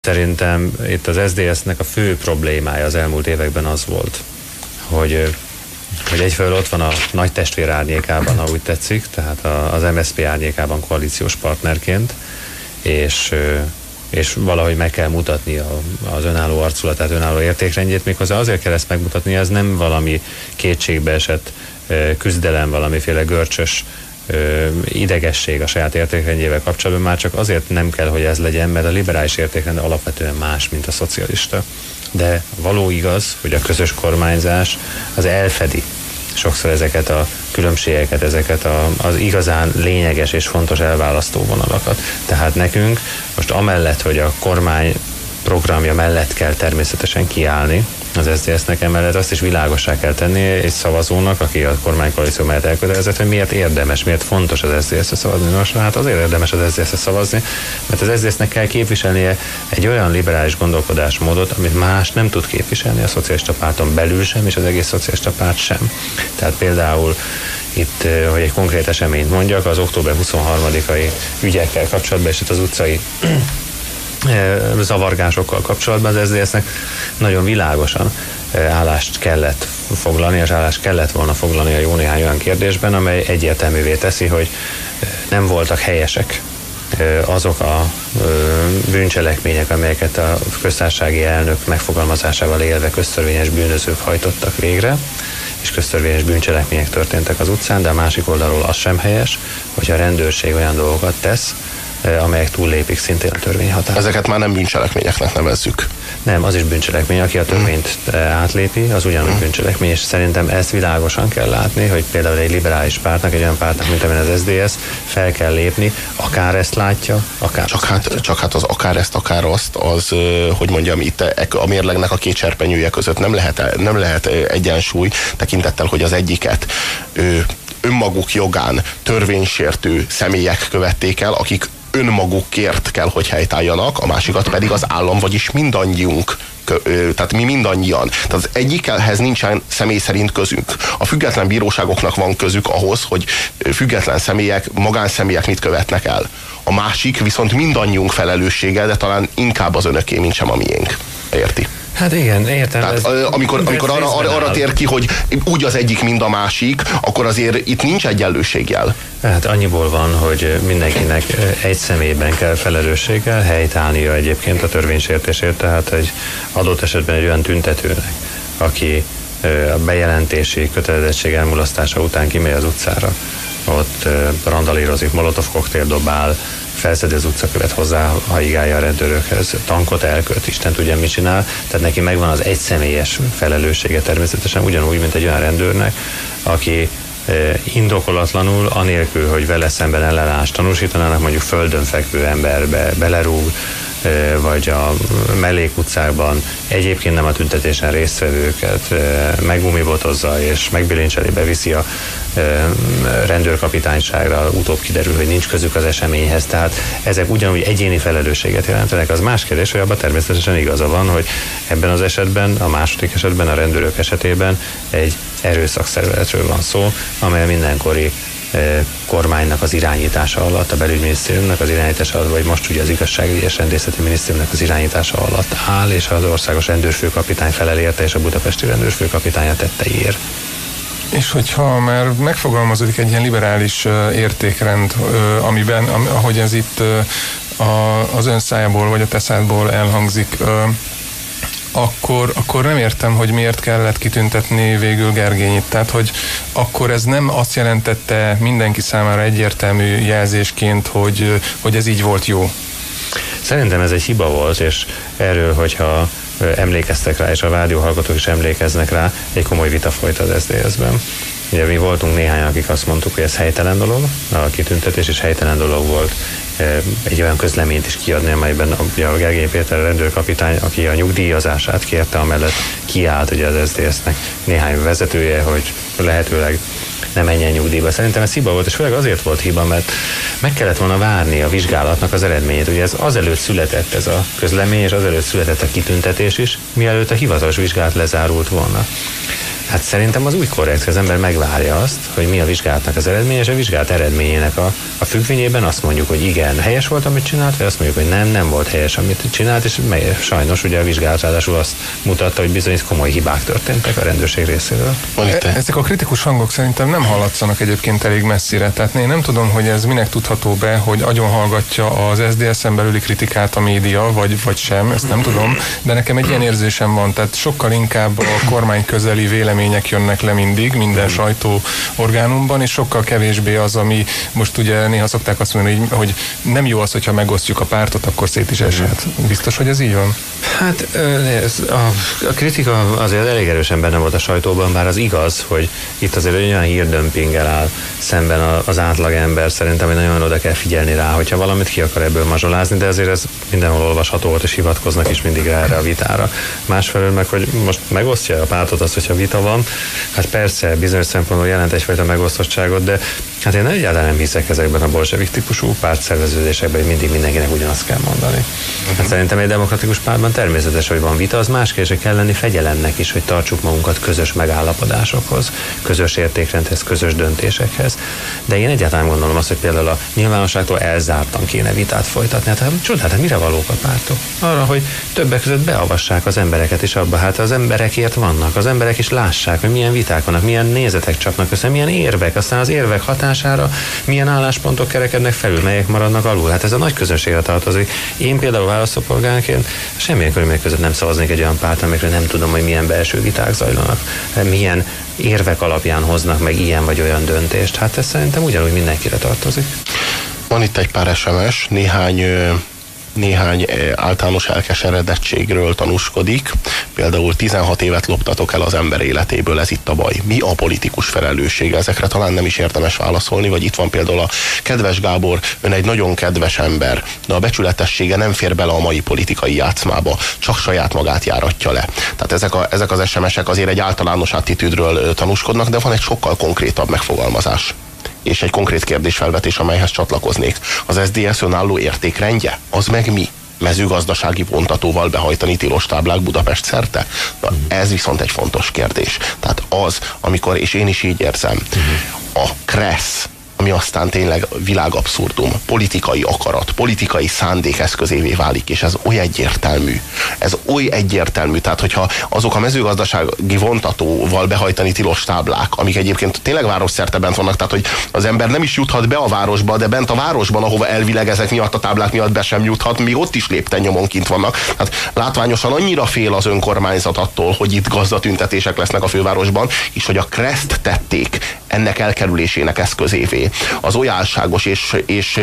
Szerintem itt az SZDSZ-nek a fő problémája az elmúlt években az volt, hogy egyfelől ott van a nagy testvér árnyékában, ha úgy tetszik, tehát az MSZP árnyékában koalíciós partnerként, és valahogy meg kell mutatni az önálló arculatát, önálló értékrendjét, méghozzá azért kell ezt megmutatni, ez nem valami kétségbeesett küzdelem, valamiféle görcsös idegesség a saját értékrendjével kapcsolatban, már csak azért nem kell, hogy ez legyen, mert a liberális értékrend alapvetően más, mint a szocialista. De való igaz, hogy a közös kormányzás az elfedi sokszor ezeket a különbségeket, ezeket az igazán lényeges és fontos elválasztó vonalakat. Tehát nekünk most amellett, hogy a kormány programja mellett kell természetesen kiállni, az SZDSZ-nek emellett azt is világossá kell tenni egy szavazónak, aki a kormánykoalíció mellett elkötelezett, hogy miért érdemes, miért fontos az SZDSZ-re szavazni. Nos, hát azért érdemes az SZDSZ-re szavazni, mert az SZDSZ-nek kell képviselnie egy olyan liberális gondolkodásmódot, amit más nem tud képviselni a szocialista párton belül sem, és az egész szocialista párt sem. Tehát például itt, hogy egy konkrét eseményt mondjak, az október 23-ai ügyekkel kapcsolatban, és itt az utcai zavargásokkal kapcsolatban az SZDSZ-nek nagyon világosan állást kellett foglalni, és állást kellett volna foglalni a jó néhány olyan kérdésben, amely egyértelművé teszi, hogy nem voltak helyesek azok a bűncselekmények, amelyeket a köztársasági elnök megfogalmazásával élve köztörvényes bűnözők hajtottak végre, és köztörvényes bűncselekmények történtek az utcán, de a másik oldalról az sem helyes, hogy a rendőrség olyan dolgokat tesz, amelyek túllépik szintén a törvény határt. Ezeket már nem bűncselekményeknek nevezzük. Nem, az is bűncselekmény, aki a törvényt átlépi, az ugyanúgy bűncselekmény, és szerintem ezt világosan kell látni, hogy például egy liberális pártnak, egy olyan pártnak, mint amilyen az SZDSZ, fel kell lépni, akár ezt látja, akár csak hát az akár ezt, akár azt, az, hogy mondjam, itt a mérlegnek a két serpenyője között nem lehet egyensúly, tekintettel, hogy az egyiket önmaguk jogán törvénysértő személyek követték el, akik önmagukért kell, hogy helytálljanak, a másikat pedig az állam, vagyis mindannyiunk, tehát mi mindannyian. Tehát az egyikhez nincsen személy szerint közünk. A független bíróságoknak van közük ahhoz, hogy független személyek, magánszemélyek mit követnek el. A másik viszont mindannyiunk felelőssége, de talán inkább az önöké, mint sem a miénk. Érti? Hát igen, értem. Tehát amikor arra tér ki, hogy úgy az egyik, mind a másik, akkor azért itt nincs egyenlőségjel. Hát annyiból van, hogy mindenkinek egy személyben kell felelősséggel helytállnia egyébként a törvénysértésért, tehát egy adott esetben egy olyan tüntetőnek, aki a bejelentési kötelezettség elmulasztása után kimegy az utcára, ott randalírozik, molotov koktél dobál, felszedi az utcakövet hozzá, haigálja a rendőrökhez, tankot elköt, Isten tudja, mit csinál. Tehát neki megvan az egyszemélyes felelőssége természetesen, ugyanúgy, mint egy olyan rendőrnek, aki indokolatlanul, anélkül, hogy vele szemben ellenállást tanúsítanának, mondjuk földön fekvő emberbe belerúg, vagy a mellékutcákban egyébként nem a tüntetésen résztvevőket meggumibotozza és megbilincseli, beviszi a rendőrkapitányságra, utóbb kiderül, hogy nincs közük az eseményhez, tehát ezek ugyanúgy egyéni felelősséget jelentenek. Az más kérdés, hogy abban természetesen igaza van, hogy ebben az esetben, a második esetben, a rendőrök esetében egy erőszakszervezetről van szó, amely mindenkori kormánynak az irányítása alatt, a belügyminisztériumnak az irányítása alatt, vagy most ugye az igazságügyi és rendészeti minisztériumnak az irányítása alatt áll, és az országos rendőrfőkapitány felel érte, és a budapesti rendőrfőkapitány a tetteiért. És hogyha már megfogalmazódik egy ilyen liberális értékrend, amiben, ahogy ez itt az ön szájából, vagy a te szádból elhangzik, akkor nem értem, hogy miért kellett kitüntetni végül Gergényit. Tehát, hogy akkor ez nem azt jelentette mindenki számára egyértelmű jelzésként, hogy ez így volt jó. Szerintem ez egy hiba volt, és erről, hogyha emlékeztek rá, és a rádióhallgatók is emlékeznek rá, egy komoly vita folyt az SZDSZ-ben. Ugye mi voltunk néhányan, akik azt mondtuk, hogy ez helytelen dolog, a kitüntetés, és helytelen dolog volt egy olyan közleményt is kiadni, amelyben a Gergény Péter rendőrkapitány, aki a nyugdíjazását kérte, amellett kiállt ugye az SZDSZ-nek néhány vezetője, hogy lehetőleg nem menjen nyugdíjba. Szerintem ez hiba volt, és főleg azért volt hiba, mert meg kellett volna várni a vizsgálatnak az eredményét. Ugye ez azelőtt született ez a közlemény, és azelőtt született a kitüntetés is, mielőtt a hivatalos vizsgálat lezárult volna. Hát szerintem az úgy korrekt, hogy az ember megvárja azt, hogy mi a vizsgálatnak az eredménye, és a vizsgálat eredményének a függvényében azt mondjuk, hogy igen, helyes volt, amit csinált, vagy azt mondjuk, hogy nem volt helyes, amit csinált, és sajnos ugye a vizsgálat ráadásul azt mutatta, hogy bizony komoly hibák történtek a rendőrség részéről. Ezek a kritikus hangok szerintem nem hallatszanak egyébként elég messzire. Tehát én nem tudom, hogy ez minek tudható be, hogy agyonhallgatja az SZDSZ-en belüli kritikát a média, vagy sem, ezt nem tudom, de nekem egy ilyen érzésem van, tehát sokkal inkább a kormány közeli vélemények jönnek le mindig, minden sajtóorgánumban, és sokkal kevésbé az, ami most ugye néha szokták azt mondani, hogy nem jó az, hogyha megosztjuk a pártot, akkor szét is eshet. Biztos, hogy ez így van? Hát a kritika azért elég erősen benne volt a sajtóban, bár az igaz, hogy itt azért olyan hírdömpinggel áll szemben az átlagember, szerintem, hogy nagyon oda kell figyelni rá, hogyha valamit ki akar ebből mazsolázni, de azért ez mindenhol olvasható volt, és hivatkoznak is mindig erre a vitára. Másfelől meg, hogy most megosztja a pártot azt, hogyha vita van, hát persze bizonyos szempontból jelent egyfajta megosztottságot, de hát én egyáltalán nem hiszek ezekben a bolsevik típusú pártszerveződésekben, hogy mindig mindenkinek ugyanazt kell mondani. Hát szerintem egy demokratikus pártban természetes, hogy van vita, az más kérdés, hogy kell lenni fegyelemnek is, hogy tartsuk magunkat közös megállapodásokhoz, közös értékrendhez, közös döntésekhez. De én egyáltalán gondolom azt, hogy például a nyilvánosságtól elzártan kéne vitát folytatni. Hát mire valók a pártok? Arra, hogy többek között beavassák az embereket is abba. Hát az emberekért vannak, az emberek is lássák, hogy milyen viták vannak, milyen nézetek csapnak össze, milyen érvek, aztán az érvek hatására milyen álláspontok kerekednek felül, melyek maradnak alul. Hát ez a nagy közönségre tartozik. Én például választópolgárként semmilyen körülmények között nem szavaznék egy olyan párt, amikről nem tudom, hogy milyen belső viták zajlanak, milyen érvek alapján hoznak meg ilyen vagy olyan döntést. Hát ez szerintem ugyanúgy mindenkire tartozik. Van itt egy pár SMS, néhány általános elkeseredettségről tanúskodik. Például 16 évet loptatok el az ember életéből, ez itt a baj. Mi a politikus felelőssége? Ezekre talán nem is érdemes válaszolni, vagy itt van például a kedves Gábor, ön egy nagyon kedves ember, de a becsületessége nem fér bele a mai politikai játszmába, csak saját magát járatja le. Tehát ezek az SMS-ek azért egy általános attitűdről tanúskodnak, de van egy sokkal konkrétabb megfogalmazás. És egy konkrét kérdésfelvetés, amelyhez csatlakoznék. Az SZDSZ önálló értékrendje? Az meg mi? Mezőgazdasági vontatóval behajtani tilos táblák Budapest szerte? Na, ez viszont egy fontos kérdés. Tehát az, amikor, és én is így érzem, a KRESZ, ami aztán tényleg világabszurdum, politikai akarat, politikai szándék eszközévé válik, és ez oly egyértelmű, tehát hogyha azok a mezőgazdasági vontatóval behajtani tilos táblák, amik egyébként tényleg városszerte bent vannak, tehát hogy az ember nem is juthat be a városba, de bent a városban, ahova elvileg ezek miatt a táblák miatt be sem juthat, még ott is lépten nyomon kint vannak. Tehát látványosan annyira fél az önkormányzat attól, hogy itt gazdatüntetések lesznek a fővárosban, és hogy a KRESZ-t tették ennek elkerülésének eszközévé. Az oly álságos és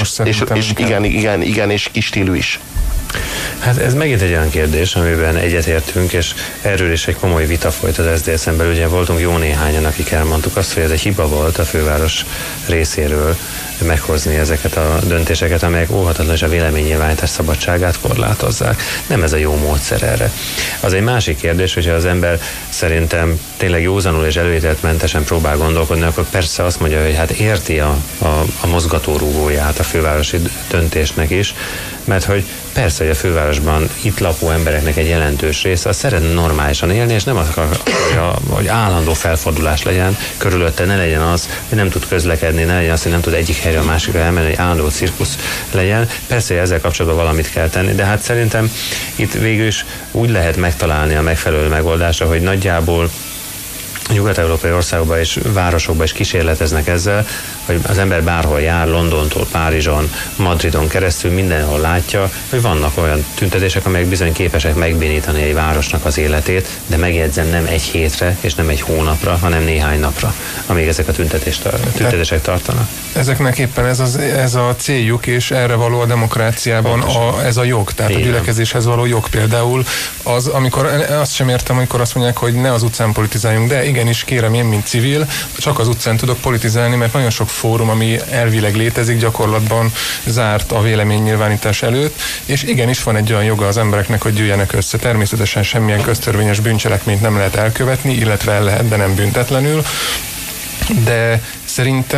kis stílű is. Hát ez megint egy olyan kérdés, amiben egyetértünk, és erről is egy komoly vita folyt az SZDSZ-en belül. Ugye voltunk jó néhányan, akik elmondtuk azt, hogy ez egy hiba volt a főváros részéről meghozni ezeket a döntéseket, amelyek óhatatlan és a véleménynyilvánítás szabadságát korlátozzák. Nem ez a jó módszer erre. Az egy másik kérdés, hogyha az ember szerintem tényleg józanul és előítéletmentesen próbál gondolkodni, akkor persze azt mondja, hogy hát érti a mozgatórugóját a fővárosi döntésnek is, mert hogy persze, hogy a fővárosban itt lakó embereknek egy jelentős része az szeretne normálisan élni, és nem akarja, hogy állandó felfordulás legyen körülötte, ne legyen az, hogy nem tud közlekedni, ne legyen az, hogy nem tud egyik helyre a másikra elmenni, hogy állandó cirkusz legyen. Persze, hogy ezzel kapcsolatban valamit kell tenni, de hát szerintem itt végül is úgy lehet megtalálni a megfelelő megoldásra, hogy nagyjából nyugat-európai országokban és városokban is kísérleteznek ezzel, hogy az ember bárhol jár, Londontól, Párizson, Madridon keresztül mindenhol látja, hogy vannak olyan tüntetések, amelyek bizony képesek megbénítani egy városnak az életét, de megjegyzem, nem egy hétre és nem egy hónapra, hanem néhány napra, amíg ezek a tüntetések tartanak. Ezeknek éppen ez a céljuk, és erre való a demokráciában ez a jog, tehát igen. A gyülekezéshez való jog például. Az, amikor azt sem értem, amikor azt mondják, hogy ne az utcán politizáljunk, de igenis kérem, én, mint civil, csak az utcán tudok politizálni, mert nagyon sok fórum, ami elvileg létezik, gyakorlatban zárt a véleménynyilvánítás előtt, és igenis van egy olyan joga az embereknek, hogy gyűjjenek össze. Természetesen semmilyen köztörvényes bűncselekményt nem lehet elkövetni, illetve el lehet, de nem büntetlenül, de szerintem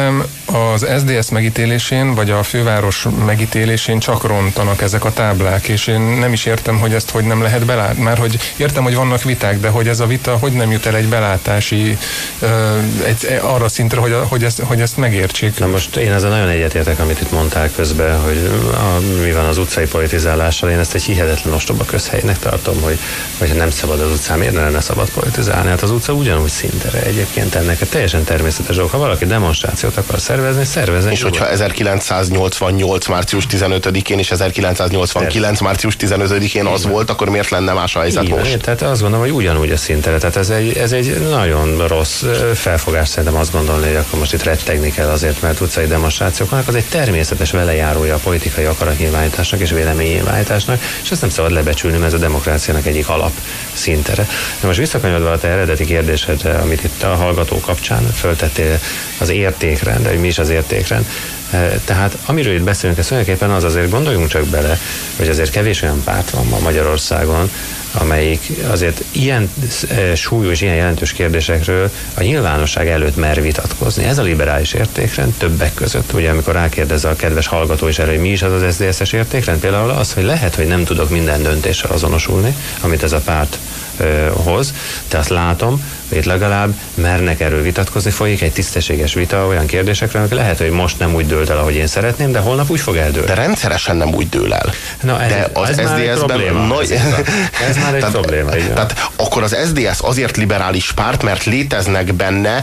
az SZDSZ megítélésén, vagy a főváros megítélésén csak rontanak ezek a táblák, és én nem is értem, hogy ezt hogy nem lehet belátni. Már hogy értem, hogy vannak viták, de hogy ez a vita hogy nem jut el egy belátási arra szintre, hogy ezt megértsék. Na most én ezzel nagyon egyetértek, amit itt mondtál közben, hogy mi van az utcai politizálással. Én ezt egy hihetetlen ostoba közhelynek tartom, hogy nem szabad az utcán, miért lenne szabad politizálni? Hát az utca ugyanúgy szintere egyébként ennek a teljesen természetes dolog. Ha valaki demonstrációt akar szervezni. És hogyha 1988. március 15-én és 1989. március 15-én az volt, akkor miért lenne más a helyzet most? Tehát azt gondolom, hogy ugyanúgy a szintere. Tehát ez egy nagyon rossz felfogás, szerintem azt gondolni, hogy akkor most itt rettegni kell azért, mert utcai demonstrációk vannak, az egy természetes velejárója a politikai akaratnyilvánításnak és véleménynyilvánításnak, és ezt nem szabad lebecsülni, mert ez a demokráciának egyik alap szintere. De most visszakanyarodva a te eredeti kérdésedre, amit itt a hallgató kapcsán föltettél, az értékrend, de hogy mi is az értékrend. Tehát amiről itt beszélünk, ez tulajdonképpen az, azért gondoljunk csak bele, hogy azért kevés olyan párt van ma Magyarországon, amelyik azért ilyen súlyú és ilyen jelentős kérdésekről a nyilvánosság előtt mer vitatkozni. Ez a liberális értékrend többek között. Ugye amikor rákérdez a kedves hallgató is erre, hogy mi is az az SZDSZ-es értékrend, például az, hogy lehet, hogy nem tudok minden döntéssel azonosulni, amit ez a párt hoz, de azt látom, hogy itt legalább mernek erről vitatkozni, folyik egy tisztességes vita olyan kérdésekről, amik lehet, hogy most nem úgy dőlt el, ahogy én szeretném, de holnap úgy fog eldőlni. De rendszeresen nem úgy dől el. Na, de az SZDSZ-ben... Ez már egy probléma. Tehát akkor az SZDSZ azért liberális párt, mert léteznek benne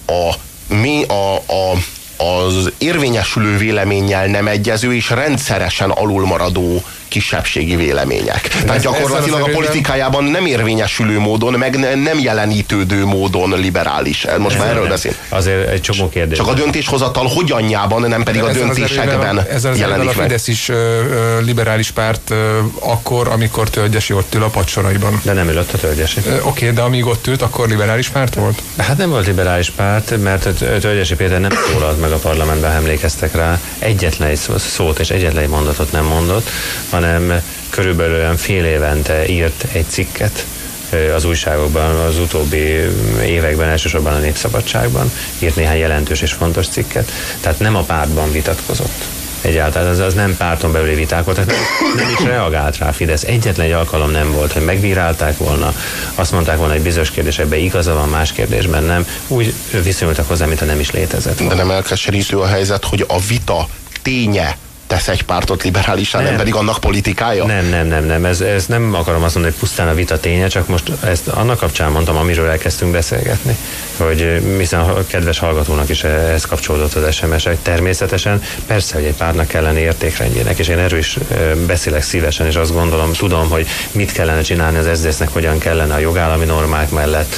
az érvényesülő véleménnyel nem egyező és rendszeresen alulmaradó kisebbségi vélemények. Tehát gyakorlatilag a politikájában nem érvényesülő módon, meg nem jelenítődő módon liberális. Most már erről beszél. Azért egy csomó kérdés. Csak a döntéshozatal hogyannyában, nem pedig a döntésekben jelenik meg. A Fidesz is liberális párt akkor, amikor Tölgyesi ott ül a padsoraiban. De nem ülött a Tölgyesi. Oké, de amíg ott ült, akkor liberális párt volt? Hát nem volt liberális párt, mert Tölgyesi Péter nem szólalt meg a parlamentben, emlékeztek rá. Egyetlen egy szót és egyetlen egy mondatot nem mondott, hanem körülbelül olyan fél évente írt egy cikket az újságokban, az utóbbi években, elsősorban a Népszabadságban, írt néhány jelentős és fontos cikket, tehát nem a pártban vitatkozott. Egyáltalán az nem párton belüli viták volt, tehát nem is reagált rá Fidesz. Egyetlen egy alkalom nem volt, hogy megbírálták volna, azt mondták volna, hogy bizonyos kérdésekben igaza van, más kérdésben nem. Úgy viszonyultak hozzá, mintha nem is létezett volna. De nem elkeserítő a helyzet, hogy a vita ténye tesz egy pártot liberálisá, nem pedig annak politikája? Nem. Ez nem akarom azt mondani, hogy pusztán a vita ténye, csak most ezt annak kapcsán mondtam, amiről elkezdtünk beszélgetni, hogy hiszen a kedves hallgatónak is ez kapcsolódott az SMS, hogy természetesen persze, hogy egy pártnak kell lenni értékrendjének, és én erről is beszélek szívesen, és azt gondolom, tudom, hogy mit kellene csinálni az SZDSZ-nek, hogyan kellene a jogállami normák mellett,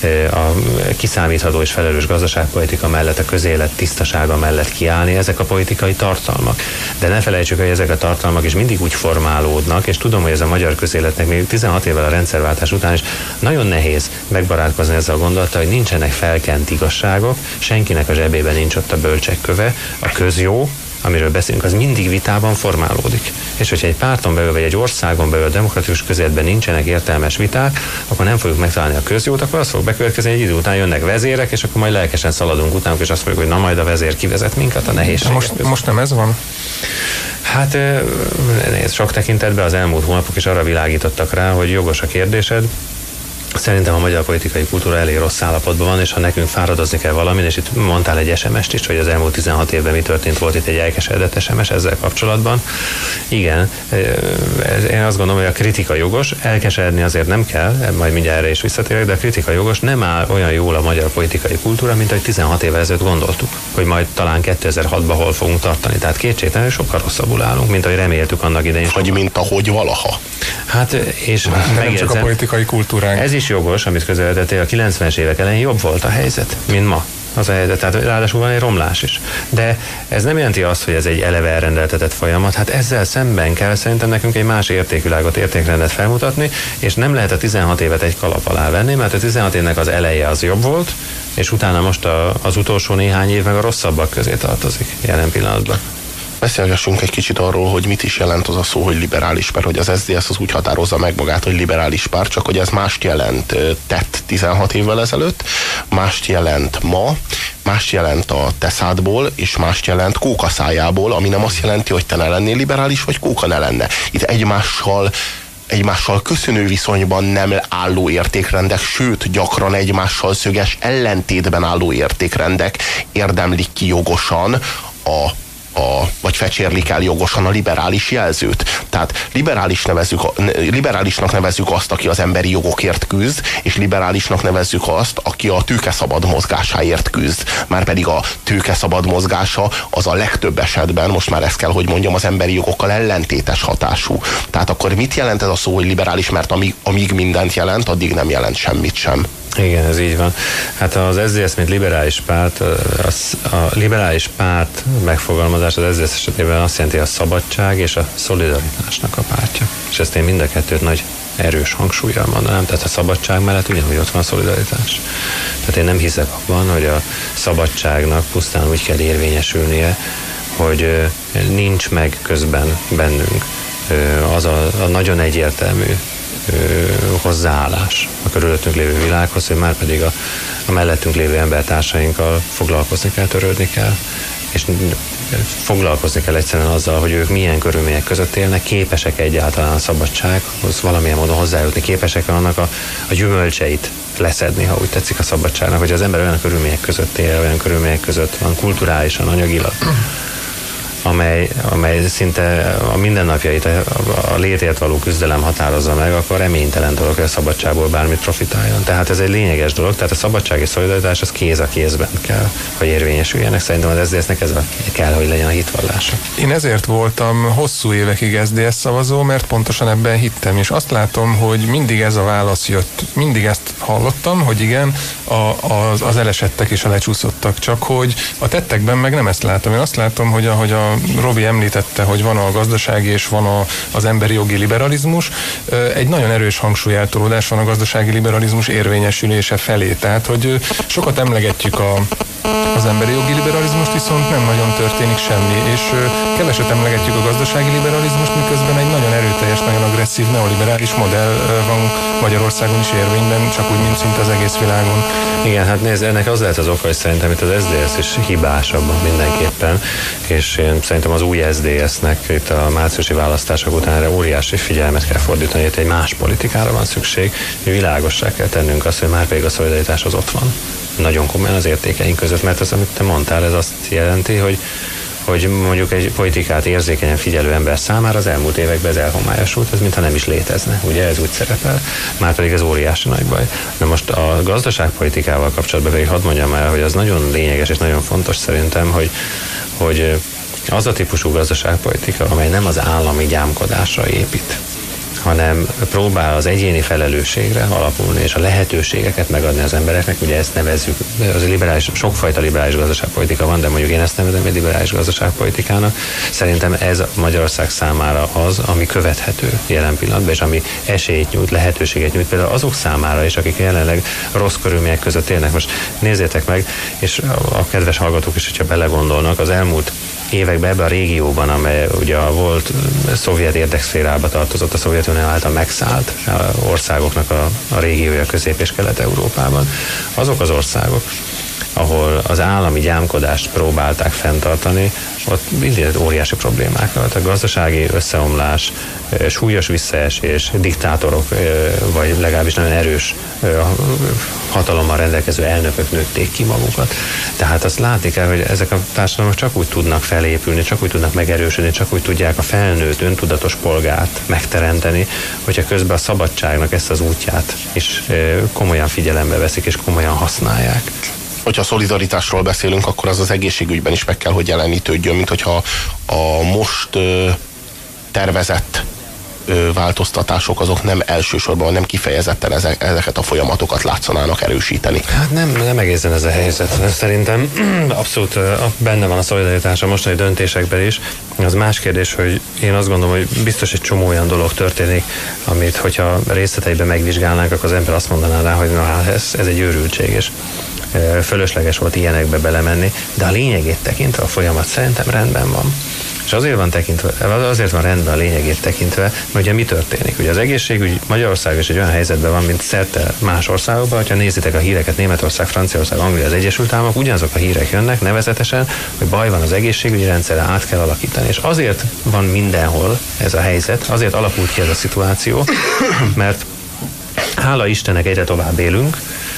a kiszámítható és felelős gazdaságpolitika mellett, a közélet tisztasága mellett kiállni, ezek a politikai tartalmak. De ne felejtsük, hogy ezek a tartalmak is mindig úgy formálódnak, és tudom, hogy ez a magyar közéletnek még 16 évvel a rendszerváltás után is nagyon nehéz megbarátkozni ezzel a gondolattal, hogy nincsenek felkent igazságok, senkinek a zsebében nincs ott a bölcsek köve, a közjó, amiről beszélünk, az mindig vitában formálódik. És hogyha egy párton belül, vagy egy országon belül a demokratikus közéletben nincsenek értelmes viták, akkor nem fogjuk megtalálni a közjót, akkor az fog bekövetkezni, egy idő után jönnek vezérek, és akkor majd lelkesen szaladunk utánuk, és azt fogjuk, hogy na majd a vezér kivezet minket a nehézségek. Most nem ez van? Hát sok tekintetben az elmúlt hónapok is arra világítottak rá, hogy jogos a kérdésed. Szerintem a magyar politikai kultúra elég rossz állapotban van, és ha nekünk fáradozni kell valamin, és itt mondtál egy SMS-t is, hogy az elmúlt 16 évben mi történt, volt itt egy elkeseredett SMS ezzel kapcsolatban. Igen, én azt gondolom, hogy a kritika jogos, elkeseredni azért nem kell, majd mindjárt erre is visszatérek, de a kritika jogos, nem áll olyan jól a magyar politikai kultúra, mint ahogy 16 évvel ezelőtt gondoltuk, hogy majd talán 2006-ban hol fogunk tartani. Tehát kétségtelenül sokkal rosszabbul állunk, mint ahogy reméltük annak idején. Vagy mint ahogy valaha. Hát, és nem csak a politikai kultúránk. Ez is jogos, amit közelítettél, a 90-es évek elején jobb volt a helyzet, mint ma. Az a helyzet, tehát ráadásul van egy romlás is. De ez nem jelenti azt, hogy ez egy eleve elrendeltetett folyamat, hát ezzel szemben kell szerintem nekünk egy más értékvilágot, értékrendet felmutatni, és nem lehet a 16 évet egy kalap alá venni, mert a 16 évnek az eleje az jobb volt, és utána most az utolsó néhány év meg a rosszabbak közé tartozik jelen pillanatban. Beszélgessünk egy kicsit arról, hogy mit is jelent az a szó, hogy liberális párt, hogy az SZDSZ az úgy határozza meg magát, hogy liberális párt, csak hogy ez mást jelent tett 16 évvel ezelőtt, mást jelent ma, mást jelent a teszádból, és mást jelent kókaszájából, ami nem azt jelenti, hogy te ne lennél liberális, vagy kóka ne lenne. Itt egymással köszönő viszonyban nem álló értékrendek, sőt, gyakran egymással szöges ellentétben álló értékrendek érdemlik ki jogosan vagy fecsérlik el jogosan a liberális jelzőt. Tehát liberálisnak nevezzük azt, aki az emberi jogokért küzd, és liberálisnak nevezzük azt, aki a tőke szabad mozgásáért küzd. Márpedig a tőke szabad mozgása az a legtöbb esetben, most már ezt kell, hogy mondjam, az emberi jogokkal ellentétes hatású. Tehát akkor mit jelent ez a szó, hogy liberális, mert amíg mindent jelent, addig nem jelent semmit sem. Igen, ez így van. Hát az SZDSZ, mint liberális párt, a liberális párt megfogalmazás az SZDSZ esetében azt jelenti, a szabadság és a szolidaritásnak a pártja. És ezt én mind a kettőt nagy erős hangsúllyal mondanám, tehát a szabadság mellett ugyanúgy ott van a szolidaritás. Tehát én nem hiszek abban, hogy a szabadságnak pusztán úgy kell érvényesülnie, hogy nincs meg közben bennünk az a nagyon egyértelmű hozzáállás a körülöttünk lévő világhoz, hogy már pedig a mellettünk lévő embertársainkkal foglalkozni kell, törődni kell, és foglalkozni kell egyszerűen azzal, hogy ők milyen körülmények között élnek, képesek egyáltalán a szabadsághoz valamilyen módon hozzájutni, képesek annak a gyümölcseit leszedni, ha úgy tetszik, a szabadságnak, hogy az ember olyan körülmények között él, olyan körülmények között van kulturálisan, anyagilag, amely szinte a mindennapjait, a létért való küzdelem határozza meg, akkor reménytelen dolog, hogy a szabadságból bármit profitáljon. Tehát ez egy lényeges dolog, tehát a szabadság és szolidaritás az kéz a kézben kell, hogy érvényesüljenek. Szerintem az SZDSZ-nek ez kell, hogy legyen a hitvallása. Én ezért voltam hosszú évekig SZDSZ szavazó, mert pontosan ebben hittem, és azt látom, hogy mindig ez a válasz jött. Mindig ezt hallottam, hogy igen, az elesettek és a lecsúszottak, csak hogy a tettekben meg nem ezt látom. Én azt látom, hogy ahogy a Robi említette, hogy van a gazdasági és van az emberi jogi liberalizmus, egy nagyon erős hangsúlyeltolódás van a gazdasági liberalizmus érvényesülése felé. Tehát, hogy sokat emlegetjük az emberi jogi liberalizmust, viszont nem nagyon történik semmi, és keveset emlegetjük a gazdasági liberalizmust, miközben egy nagyon erőteljes, nagyon agresszív neoliberális modell van Magyarországon is érvényben, csak úgy, mint szinte az egész világon. Igen, hát nézd, ennek az lehet az oka, hogy szerintem itt az SZDSZ is hibásabb mindenképpen, és én szerintem az új SZDSZ-nek itt a márciusi választások után erre óriási figyelmet kell fordítani, itt egy más politikára van szükség, hogy világossá kell tennünk azt, hogy már pedig a szolidaritás az ott van. Nagyon komolyan az értékeink között, mert az, amit te mondtál, ez azt jelenti, hogy mondjuk egy politikát érzékenyen figyelő ember számára az elmúlt években ez elhomályosult, ez mintha nem is létezne, ugye ez úgy szerepel, márpedig ez óriási nagy baj. Na most a gazdaságpolitikával kapcsolatban pedig hadd mondjam el, hogy az nagyon lényeges és nagyon fontos szerintem, hogy az a típusú gazdaságpolitika, amely nem az állami gyámkodásra épít, hanem próbál az egyéni felelősségre alapulni, és a lehetőségeket megadni az embereknek. Ugye ezt nevezzük, az liberális, sokfajta liberális gazdaságpolitika van, de mondjuk én ezt nevezem egy liberális gazdaságpolitikának. Szerintem ez Magyarország számára az, ami követhető jelen pillanatban, és ami esélyt nyújt, lehetőséget nyújt például azok számára is, akik jelenleg rossz körülmények között élnek. Most nézzétek meg, és a kedves hallgatók is, hogyha belegondolnak, az elmúlt években ebben a régióban, amely ugye volt szovjet érdekszférába tartozott, a Szovjetunió által megszállt országoknak a régiója Közép- és Kelet-Európában, azok az országok, ahol az állami gyámkodást próbálták fenntartani, ott mindig óriási problémák volt. A gazdasági összeomlás, súlyos visszaesés, diktátorok, vagy legalábbis nagyon erős hatalommal rendelkező elnökök nőtték ki magukat. Tehát azt látni kell, hogy ezek a társadalmak csak úgy tudnak felépülni, csak úgy tudnak megerősödni, csak úgy tudják a felnőtt, öntudatos polgárt megteremteni, hogyha közben a szabadságnak ezt az útját is komolyan figyelembe veszik, és komolyan használják. Hogyha szolidaritásról beszélünk, akkor az egészségügyben is meg kell, hogy jelenítődjön, mint hogyha a most tervezett változtatások azok nem elsősorban, nem kifejezetten ezeket a folyamatokat látszanának erősíteni. Hát nem egészen ez a helyzet. Szerintem abszolút benne van a szolidaritás a mostani döntésekben is. Az más kérdés, hogy én azt gondolom, hogy biztos egy csomó olyan dolog történik, amit, hogyha részleteiben megvizsgálnánk, akkor az ember azt mondaná rá, hogy na, ez egy őrültség, és fölösleges volt ilyenekbe belemenni, de a lényegét tekintve a folyamat szerintem rendben van. És azért van rendben a lényegét tekintve, mert ugye mi történik? Ugye az egészségügy Magyarország is egy olyan helyzetben van, mint szerte más országokban, hogyha nézitek a híreket, Németország, Franciaország, Anglia, az Egyesült Államok, ugyanazok a hírek jönnek nevezetesen, hogy baj van az egészségügyi rendszerre, át kell alakítani. És azért van mindenhol ez a helyzet, azért alakult ki ez a szituáció, mert hála Istennek egyre tovább élünk,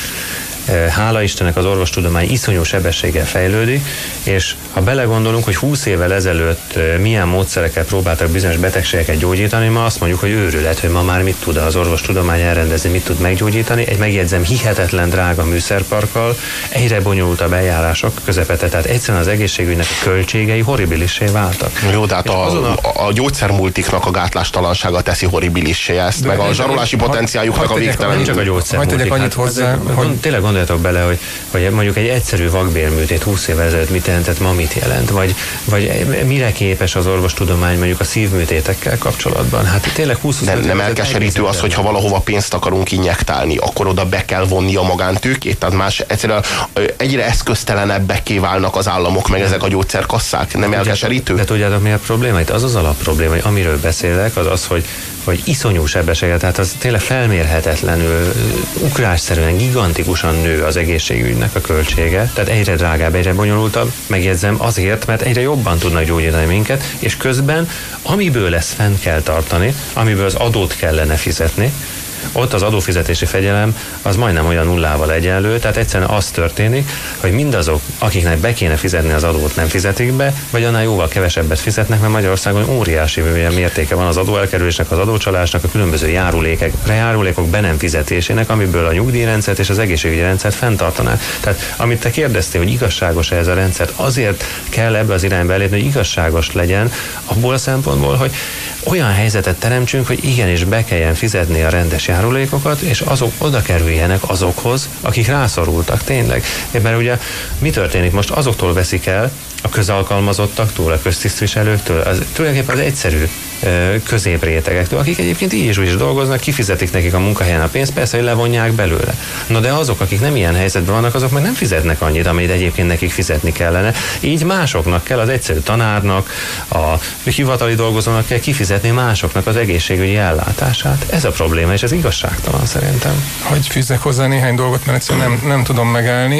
hála Istennek az orvostudomány iszonyú sebességgel fejlődik, és ha belegondolunk, hogy 20 évvel ezelőtt milyen módszerekkel próbáltak bizonyos betegségeket gyógyítani, ma azt mondjuk, hogy őrület, hogy ma már mit tud az orvostudomány elrendezni, mit tud meggyógyítani. Egy megjegyzem hihetetlen drága műszerparkkal, egyre bonyolultabb eljárások közepette, tehát egyszerűen az egészségügynek a költségei horribilissé váltak. Jó, de hát a gyógyszermultiknak a gátlástalansága teszi horribilissé ezt, meg a zsarolási potenciáljuknak a végtelen. Nem csak a gyógyszermultik. Tényleg gondoljatok bele, hogy mondjuk egy egyszerű vakbélműtét 20 évvel ezelőtt mit jelentett, ma mit jelent, vagy mire képes az orvostudomány mondjuk a szívműtétekkel kapcsolatban. Hát tényleg 20 nem elkeserítő az, hogyha valahova pénzt akarunk injektálni, akkor oda be kell vonni a magántőkét, tehát más egyszerűen egyre eszköztelenebbeké válnak az államok, meg ezek a gyógyszerkasszák. Nem elkeserítő? De tudjátok, mi a probléma? Itt az az alapprobléma, hogy amiről beszélek, az az, hogy iszonyú sebességgel, tehát az tényleg felmérhetetlenül, ugrásszerűen, gigantikusan nő az egészségügynek a költsége, tehát egyre drágább, egyre bonyolultabb, megjegyzem azért, mert egyre jobban tudnak gyógyítani minket, és közben, amiből ezt fenn kell tartani, amiből az adót kellene fizetni, ott az adófizetési fegyelem az majdnem olyan nullával egyenlő, tehát egyszerűen az történik, hogy mindazok, akiknek be kéne fizetni az adót, nem fizetik be, vagy annál jóval kevesebbet fizetnek, mert Magyarországon óriási mértéke van az adóelkerülésnek, az adócsalásnak, a különböző járulékok be nem fizetésének, amiből a nyugdíjrendszert és az egészségügyi rendszert fenntartaná. Tehát amit te kérdeztél, hogy igazságos-e ez a rendszer, azért kell ebbe az irányba elérni, hogy igazságos legyen, abból a szempontból, hogy olyan helyzetet teremtsünk, hogy igenis be kelljen fizetni a rendes járulékokat, és azok oda kerüljenek azokhoz, akik rászorultak tényleg. Mert ugye mi történik most? Azoktól veszik el, a közalkalmazottaktól, a köztisztviselőktől, tulajdonképpen az egyszerű középrétegektől, akik egyébként így is dolgoznak, kifizetik nekik a munkahelyen a pénzt, persze, hogy levonják belőle. Na de azok, akik nem ilyen helyzetben vannak, azok meg nem fizetnek annyit, amit egyébként nekik fizetni kellene. Így másoknak kell, az egyszerű tanárnak, a hivatali dolgozónak kell kifizetni másoknak az egészségügyi ellátását. Ez a probléma, és ez igazságtalan szerintem. Hogy fűzzek hozzá néhány dolgot, mert egyszerűen nem tudom megállni.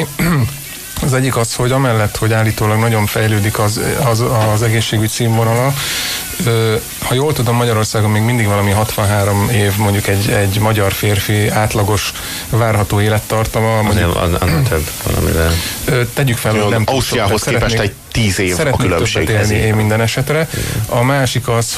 Az egyik az, hogy amellett, hogy állítólag nagyon fejlődik az egészségügy színvonala, ha jól tudom, Magyarországon még mindig valami 63 év, mondjuk egy magyar férfi átlagos várható élettartama. Annál több valamivel. Tegyük fel, hogy nem Ausztriához képest egy 10 év a különbség. Én minden esetre. A másik az,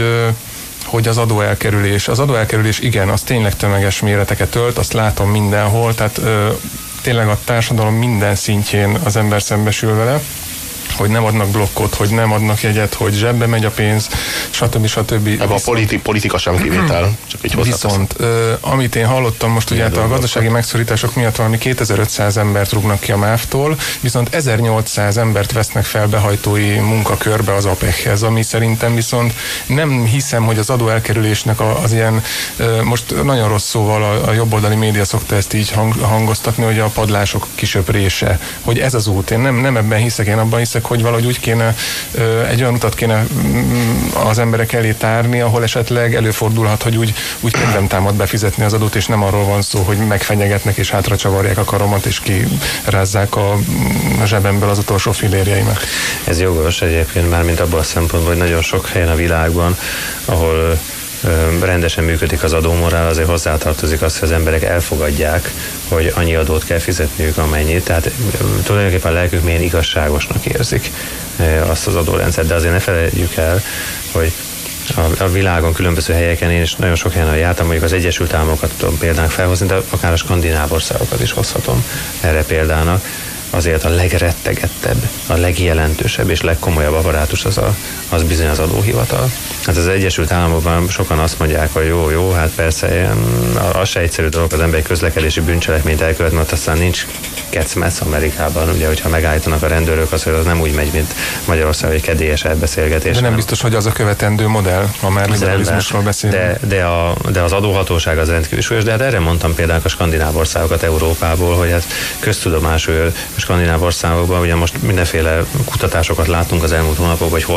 hogy az adóelkerülés. Az adóelkerülés igen, az tényleg tömeges méreteket ölt, azt látom mindenhol, tehát tényleg a társadalom minden szintjén az ember szembesül vele, hogy nem adnak blokkot, hogy nem adnak jegyet, hogy zsebbe megy a pénz, stb. Ebben a politika sem kivétel, csak így viszont, amit én hallottam most, ugye a gazdasági megszorítások miatt valami 2500 embert rúgnak ki a MÁV-tól, viszont 1800 embert vesznek fel behajtói munkakörbe az APEC-hez, ami szerintem viszont nem hiszem, hogy az adóelkerülésnek az ilyen, most nagyon rossz szóval a jobboldali média szokta ezt így hangoztatni, hogy a padlások kisöprése, hogy ez az út. Én nem ebben hiszek, én abban hiszek, hogy valahogy úgy kéne, egy olyan utat kéne az emberek elé tárni, ahol esetleg előfordulhat, hogy úgy kedvem támad befizetni az adót, és nem arról van szó, hogy megfenyegetnek és hátra csavarják a karomat, és kirázzák a zsebemből az utolsó fillérjeimet. Ez jogos egyébként, mármint abban a szempontból, hogy nagyon sok helyen a világban, ahol rendesen működik az adómorál, azért hozzátartozik az, hogy az emberek elfogadják, hogy annyi adót kell fizetniük, amennyit. Tehát tulajdonképpen a lelkük milyen igazságosnak érzik azt az adórendszert, de azért ne felejtjük el, hogy a világon különböző helyeken, én is nagyon sok helyen jártam, mondjuk az Egyesült Államokat tudom példának felhozni, de akár a skandináv országokat is hozhatom erre példának. Azért a legrettegettebb, a legjelentősebb és legkomolyabb apparátus az bizony az adóhivatal. Hát az Egyesült Államokban sokan azt mondják, hogy jó, hát persze, az se egyszerű dolog az ember közlekedési bűncselekményt elkövetni, mert aztán nincs kecmesz Amerikában, ugye, hogyha megállítanak a rendőrök, az nem úgy megy, mint Magyarország, egy kedélyes elbeszélgetés. De nem biztos, hogy az a követendő modell, ha már liberalizmusról beszélünk. De az adóhatóság az rendkívül súlyos, de hát erre mondtam például a skandináv országokat Európából, hogy hát köztudomású skandináv országokban, ugye most mindenféle kutatásokat látunk az elmúlt hónapokban, hogy hol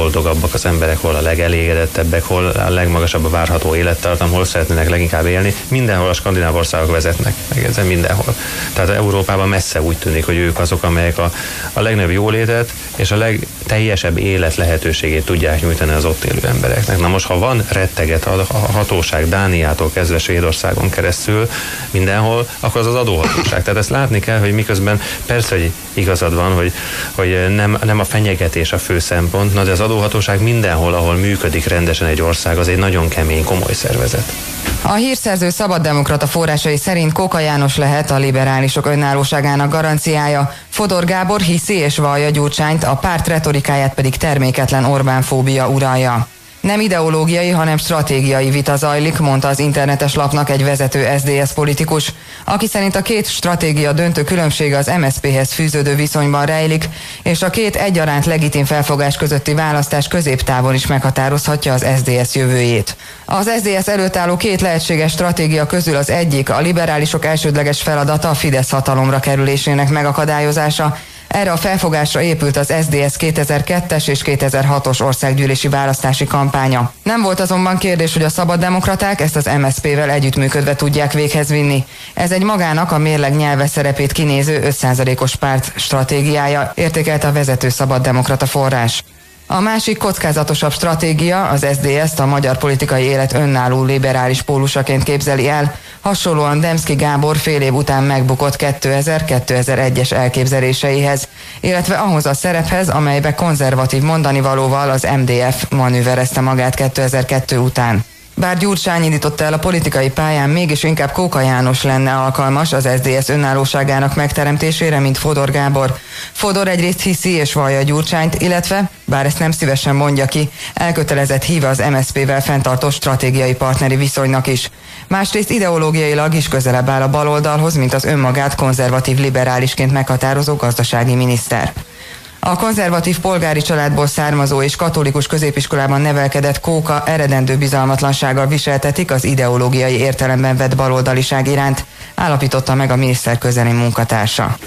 legboldogabbak az emberek, hol a legelégedettebbek, hol a legmagasabb a várható élettartam, hol szeretnének leginkább élni. Mindenhol a skandináv országok vezetnek, megjegyzem, mindenhol. Tehát Európában messze úgy tűnik, hogy ők azok, amelyek a legnagyobb jólétet és a legteljesebb élet lehetőségét tudják nyújtani az ott élő embereknek. Na most, ha van retteget a hatóság Dániától kezdve Svédországon keresztül mindenhol, akkor az adóhatóság. Tehát ezt látni kell, hogy miközben persze, hogy igazad van, hogy nem a fenyegetés a fő szempont, de az adóhatóság mindenhol, ahol működik rendesen egy ország, az egy nagyon kemény, komoly szervezet. A hírszerző szabaddemokrata forrásai szerint Kóka János lehet a liberálisok önállóságának garanciája. Fodor Gábor hiszi és vallja Gyurcsányt, a párt retorikáját pedig terméketlen Orbán-fóbia uralja. Nem ideológiai, hanem stratégiai vita zajlik, mondta az internetes lapnak egy vezető SZDSZ politikus, aki szerint a két stratégia döntő különbsége az MSZP-hez fűződő viszonyban rejlik, és a két egyaránt legitim felfogás közötti választás középtávon is meghatározhatja az SZDSZ jövőjét. Az SZDSZ előtt álló két lehetséges stratégia közül az egyik, a liberálisok elsődleges feladata a Fidesz hatalomra kerülésének megakadályozása. Erre a felfogásra épült az SZDSZ 2002-es és 2006-os országgyűlési választási kampánya. Nem volt azonban kérdés, hogy a szabaddemokraták ezt az MSZP-vel együttműködve tudják véghez vinni. Ez egy magának a mérleg nyelve szerepét kinéző 5%-os párt stratégiája, értékelte a vezető szabaddemokrata forrás. A másik kockázatosabb stratégia, az SZDSZ-t a magyar politikai élet önálló liberális pólusaként képzeli el, hasonlóan Demszky Gábor fél év után megbukott 2000-2001-es elképzeléseihez, illetve ahhoz a szerephez, amelybe konzervatív mondanivalóval az MDF manőverezte magát 2002 után. Bár Gyurcsány indította el a politikai pályán, mégis inkább Kóka János lenne alkalmas az SZDSZ önállóságának megteremtésére, mint Fodor Gábor. Fodor egyrészt hiszi és vallja Gyurcsányt, illetve, bár ezt nem szívesen mondja ki, elkötelezett híve az MSZP-vel fenntartó stratégiai partneri viszonynak is. Másrészt ideológiailag is közelebb áll a baloldalhoz, mint az önmagát konzervatív liberálisként meghatározó gazdasági miniszter. A konzervatív polgári családból származó és katolikus középiskolában nevelkedett Kóka eredendő bizalmatlansággal viseltetik az ideológiai értelemben vett baloldaliság iránt, állapította meg a miniszter közeli munkatársa.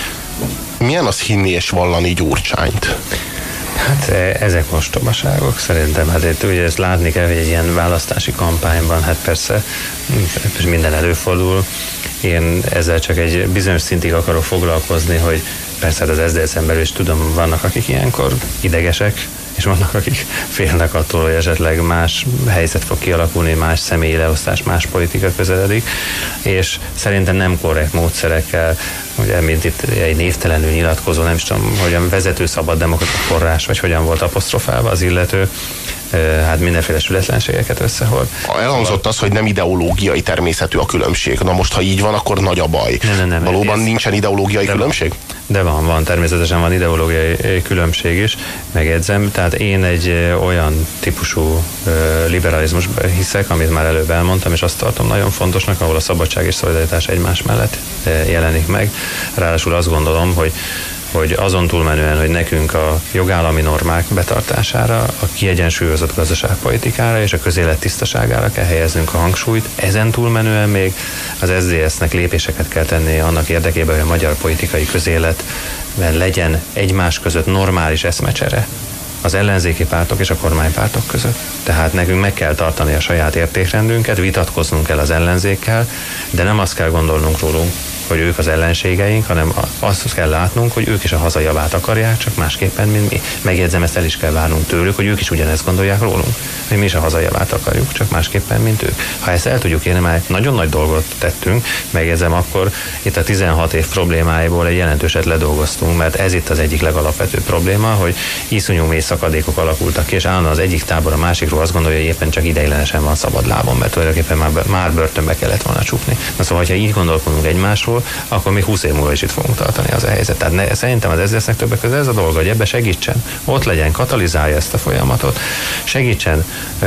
Milyen az hinni és vallani Gyurcsányt? Hát ezek ostobaságok szerintem. Hát ugye ezt látni kell, hogy egy ilyen választási kampányban, hát persze minden előfordul. Én ezzel csak egy bizonyos szintig akarok foglalkozni, hogy persze az SZDSZ-en belül is tudom, vannak akik ilyenkor idegesek, és vannak akik félnek attól, hogy esetleg más helyzet fog kialakulni, más személyi leosztás, más politika közeledik, és szerintem nem korrekt módszerekkel, ugye, mint itt egy névtelenül nyilatkozó, nem is tudom, hogyan vezető szabaddemokrata forrás, vagy hogyan volt apostrofálva az illető, hát mindenféle sületlenségeket összehord. Elhangzott az, hogy nem ideológiai természetű a különbség. Na most, ha így van, akkor nagy a baj. Nem, valóban nincsen ideológiai különbség? De van, természetesen van ideológiai különbség is, megjegyzem. Tehát én egy olyan típusú liberalizmusban hiszek, amit már előbb elmondtam, és azt tartom nagyon fontosnak, ahol a szabadság és szolidaritás egymás mellett jelenik meg. Ráadásul azt gondolom, hogy azon túlmenően, hogy nekünk a jogállami normák betartására, a kiegyensúlyozott gazdaságpolitikára és a közélet tisztaságára kell helyeznünk a hangsúlyt. Ezen túlmenően még az SZDSZ-nek lépéseket kell tenni annak érdekében, hogy a magyar politikai közéletben legyen egymás között normális eszmecsere az ellenzéki pártok és a kormánypártok között. Tehát nekünk meg kell tartani a saját értékrendünket, vitatkoznunk kell az ellenzékkel, de nem azt kell gondolnunk rólunk, hogy ők az ellenségeink, hanem azt kell látnunk, hogy ők is a hazajavát akarják, csak másképpen, mint mi. Megjegyzem, ezt el is kell várnunk tőlük, hogy ők is ugyanezt gondolják rólunk, hogy mi is a hazajavát akarjuk, csak másképpen, mint ők. Ha ezt el tudjuk érni, már nagyon nagy dolgot tettünk, megjegyzem, akkor itt a 16 év problémáiból egy jelentőset ledolgoztunk, mert ez itt az egyik legalapvetőbb probléma, hogy iszonyú mély szakadékok alakultak ki, és állandóan az egyik tábor a másikról azt gondolja, hogy éppen csak ideiglenesen van szabad lábon, mert tulajdonképpen már börtönbe kellett volna csukni. Na szóval, ha így gondolkodunk egymásról, akkor még 20 év múlva is itt fogunk tartani az a helyzet. Tehát szerintem az SZDSZ-nek többek között ez a dolga, hogy ebbe segítsen. Ott legyen, katalizálja ezt a folyamatot. Segítsen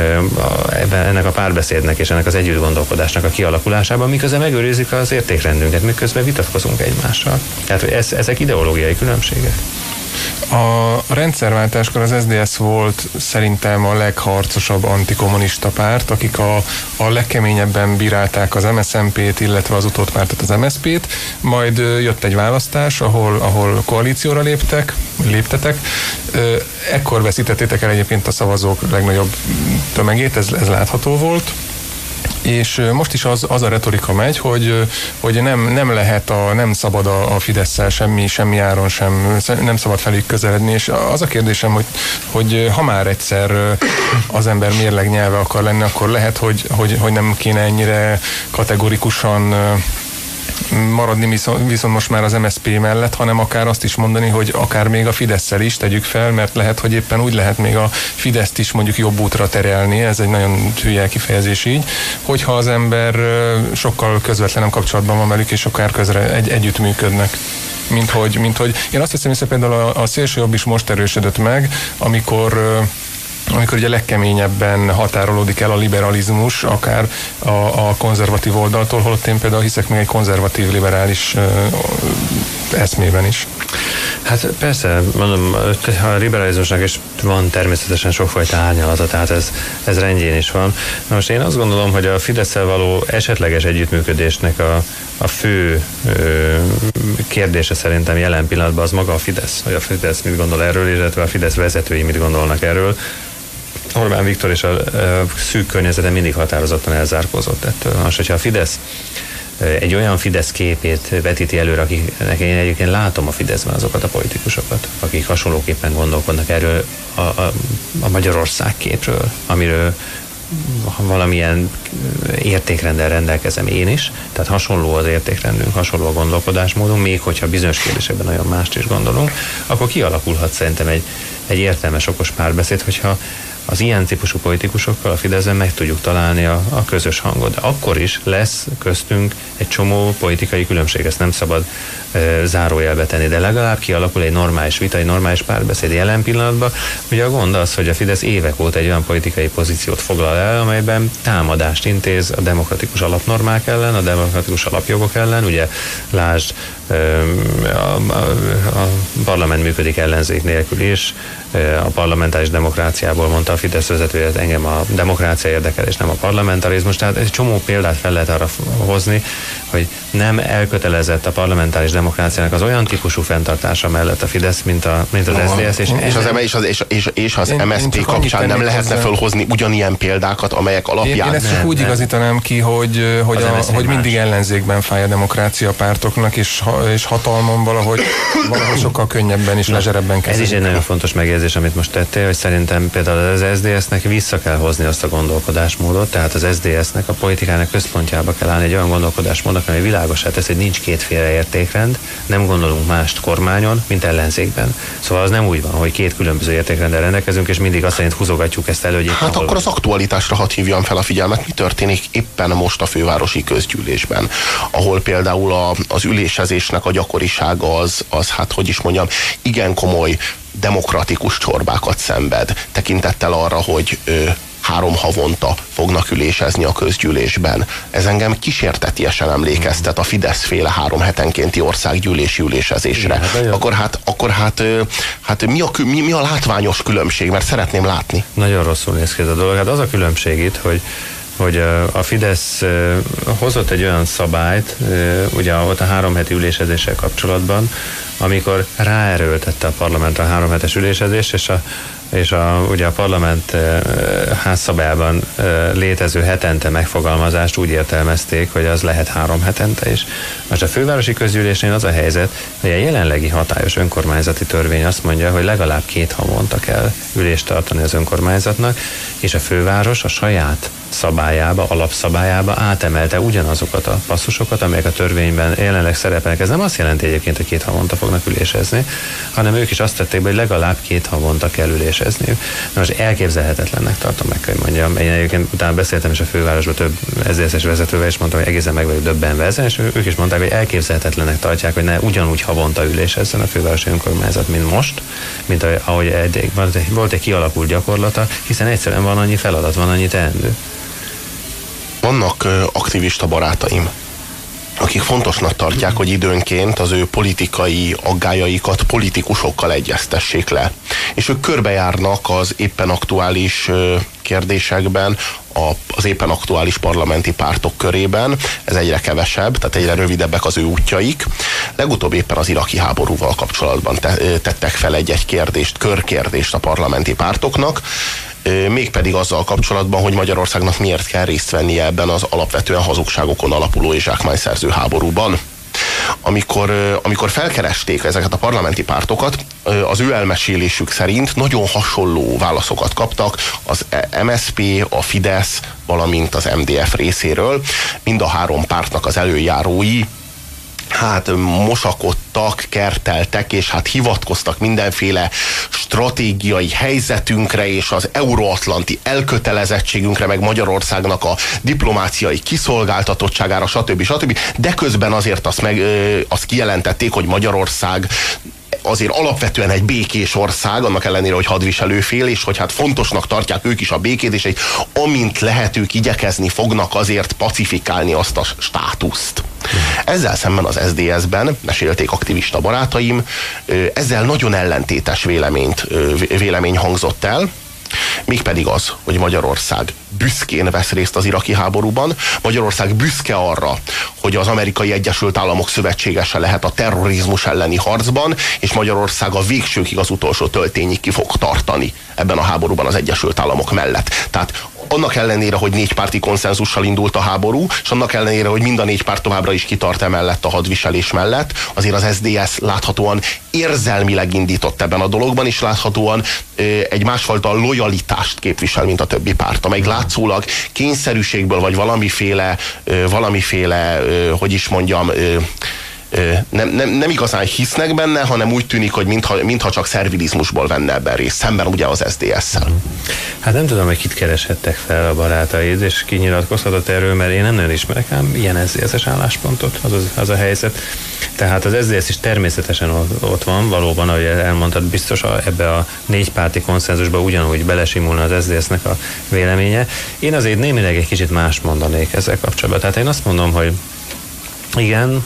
ennek a párbeszédnek és ennek az együttgondolkodásnak a kialakulásában, miközben megőrizzük az értékrendünket, miközben vitatkozunk egymással. Tehát ezek ideológiai különbségek. A rendszerváltáskor az SZDSZ volt szerintem a legharcosabb antikommunista párt, akik a legkeményebben bírálták az MSZNP-t, illetve az utódpártot, az MSZP-t, majd jött egy választás, ahol koalícióra léptetek. Ekkor veszítettétek el egyébként a szavazók legnagyobb tömegét, ez látható volt. És most is az a retorika megy, hogy nem szabad a Fidesszel semmi áron sem, nem szabad felük közeledni, és az a kérdésem, hogy ha már egyszer az ember mérleg nyelve akar lenni, akkor lehet, hogy nem kéne ennyire kategorikusan maradni viszont most már az MSZP mellett, hanem akár azt is mondani, hogy akár még a Fidesszel is tegyük fel, mert lehet, hogy éppen úgy lehet még a Fideszt is mondjuk jobb útra terelni, ez egy nagyon hülye kifejezés így, hogyha az ember sokkal közvetlenebb kapcsolatban van velük, és akár együttműködnek. Mint hogy én azt hiszem, hogy például a szélsőjobb is most erősödött meg, amikor ugye legkeményebben határolódik el a liberalizmus, akár a konzervatív oldaltól, holott én például hiszek még egy konzervatív liberális eszmében is. Hát persze, mondom, a liberalizmusnak is van természetesen sokfajta árnyalata, tehát ez rendjén is van. Na most én azt gondolom, hogy a Fidesszel való esetleges együttműködésnek a fő kérdése szerintem jelen pillanatban az maga a Fidesz, hogy a Fidesz mit gondol erről, illetve a Fidesz vezetői mit gondolnak erről. Orbán Viktor és a szűk környezete mindig határozottan elzárkózott ettől. Most, hogyha a Fidesz egy olyan Fidesz képét vetíti előre, akinek én egyébként látom a Fideszben azokat a politikusokat, akik hasonlóképpen gondolkodnak erről a Magyarország képről, amiről valamilyen értékrenddel rendelkezem én is, tehát hasonló az értékrendünk, hasonló a gondolkodásmódunk, még hogyha bizonyos kérdésekben nagyon mást is gondolunk, akkor kialakulhat szerintem egy értelmes, okos párbeszéd, hogyha az ilyen típusú politikusokkal a Fideszben meg tudjuk találni a közös hangot. De akkor is lesz köztünk egy csomó politikai különbség, ezt nem szabad zárójelbe tenni, de legalább kialakul egy normális vita, egy normális párbeszéd jelen pillanatban. Ugye a gond az, hogy a Fidesz évek óta egy olyan politikai pozíciót foglal el, amelyben támadást intéz a demokratikus alapnormák ellen, a demokratikus alapjogok ellen, ugye lásd, a parlament működik ellenzék nélkül is, a parlamentáris demokráciából mondta a Fidesz vezetője, hogy engem a demokrácia érdekel, és nem a parlamentarizmus. Tehát egy csomó példát fel lehet arra hozni, hogy nem elkötelezett a parlamentáris demokráciának az olyan típusú fenntartása mellett a Fidesz, mint az SZDSZ. És az MSZP kapcsán nem lehetne fölhozni ugyanilyen példákat, amelyek alapján... Én ezt csak úgy igazítanám ki, hogy mindig ellenzékben fáj a demokrácia pártoknak, és hatalmon valahogy sokkal könnyebben és lezserebben kezelik. Ez is egy nagyon fontos megjegyzés, amit most tettél, hogy szerintem például az SZDSZ-nek vissza kell hozni azt a gondolkodásmódot, tehát az SZDSZ-nek a politikának központjába kell állni egy olyan gondolkodásmódnak, amely világosá tesz, hogy nincs kétféle értékrend, nem gondolunk mást kormányon, mint ellenzékben. Szóval az nem úgy van, hogy két különböző értékrenddel rendelkezünk, és mindig azt szerint húzogatjuk ezt elő, hogy hát akkor az aktualitásra hadd hívjam fel a figyelmet, mi történik éppen most a fővárosi közgyűlésben, ahol például az ülésezésnek a gyakorisága az hát hogy is mondjam, igen komoly demokratikus csorbákat szenved, tekintettel arra, hogy 3 havonta fognak ülésezni a közgyűlésben. Ez engem kísértetiesen emlékeztet a Fidesz-féle 3 hetenkénti országgyűlési ülésezésre. Akkor mi a látványos különbség? Mert szeretném látni. Nagyon rosszul néz ki ez a dolog. Hát az a különbség itt, hogy a Fidesz hozott egy olyan szabályt, ugye ott a 3 heti ülésezéssel kapcsolatban, amikor ráerőltette a parlamentre a 3 hetes ülésezést, és ugye a parlament házszabályában létező hetente megfogalmazást úgy értelmezték, hogy az lehet 3 hetente is. Most a fővárosi közgyűlésnél az a helyzet, hogy a jelenlegi hatályos önkormányzati törvény azt mondja, hogy legalább 2 havonta kell ülést tartani az önkormányzatnak, és a főváros a saját szabályába, alapszabályába átemelte ugyanazokat a passzusokat, amelyek a törvényben jelenleg szerepelnek. Ez nem azt jelenti egyébként, hogy 2 havonta fognak ülésezni, hanem ők is azt tették be, hogy legalább 2 havonta kell ülésezniük. Na most elképzelhetetlennek tartom, meg hogy mondjam. Én egyébként utána beszéltem is a fővárosban több SZDSZ-es vezetővel, és mondtam, hogy egészen meg vagyok döbbenve ezen, és ők is mondták, hogy elképzelhetetlennek tartják, hogy ne ugyanúgy havonta ülésezzen a fővárosi önkormányzat, mint most, mint ahogy eddig volt egy kialakult gyakorlata, hiszen egyszerűen van annyi feladat, van annyi teendő. Vannak aktivista barátaim, akik fontosnak tartják, hogy időnként az ő politikai aggájaikat politikusokkal egyeztessék le. És ők körbejárnak az éppen aktuális kérdésekben, az éppen aktuális parlamenti pártok körében. Ez egyre kevesebb, tehát egyre rövidebbek az ő útjaik. Legutóbb éppen az iraki háborúval kapcsolatban tettek fel egy kérdést, körkérdést a parlamenti pártoknak, mégpedig azzal kapcsolatban, hogy Magyarországnak miért kell részt vennie ebben az alapvetően hazugságokon alapuló és zsákmányszerző háborúban. Amikor felkeresték ezeket a parlamenti pártokat, az ő elmesélésük szerint nagyon hasonló válaszokat kaptak az MSZP, a Fidesz, valamint az MDF részéről. Mind a három pártnak az előjárói mosakodtak, kerteltek, és hivatkoztak mindenféle stratégiai helyzetünkre, és az euróatlanti elkötelezettségünkre, meg Magyarországnak a diplomáciai kiszolgáltatottságára, stb. De közben azért azt kijelentették, hogy Magyarország azért alapvetően egy békés ország, annak ellenére, hogy hadviselőfél, és hogy fontosnak tartják ők is a békét, és amint lehet, ők igyekezni fognak azért pacifikálni azt a státuszt. Ezzel szemben az SZDSZ-ben, mesélték aktivista barátaim, ezzel nagyon ellentétes vélemény hangzott el, mégpedig az, hogy Magyarország büszkén vesz részt az iraki háborúban, Magyarország büszke arra, hogy az Amerikai Egyesült Államok szövetségese lehet a terrorizmus elleni harcban, és Magyarország a végsőkig, az utolsó töltényig ki fog tartani ebben a háborúban az Egyesült Államok mellett. Tehát annak ellenére, hogy 4 párti konszenzussal indult a háború, és annak ellenére, hogy mind a 4 párt továbbra is kitart emellett a hadviselés mellett, azért az SZDSZ láthatóan érzelmileg indított ebben a dologban, és láthatóan egy másfajta lojalitást képvisel, mint a többi párt, amely látszólag kényszerűségből, vagy valamiféle hogy is mondjam, nem igazán hisznek benne, hanem úgy tűnik, hogy mintha csak szervilizmusból venne ebben részt, szemben ugye az SZDSZ-szel. Nem tudom, hogy kit kereshettek fel a barátaid, és ki nyilatkozhatott erről, mert én nem nagyon ismerek ám ilyen SZDSZ-es álláspontot, az a helyzet. Tehát az SZDSZ is természetesen ott van, valóban, ahogy elmondtad, biztos ebbe a 4 párti konszenzusba ugyanúgy belesimulna az SZDSZ-nek a véleménye. Én azért némileg egy kicsit más mondanék ezzel kapcsolatban. Tehát én azt mondom, hogy igen,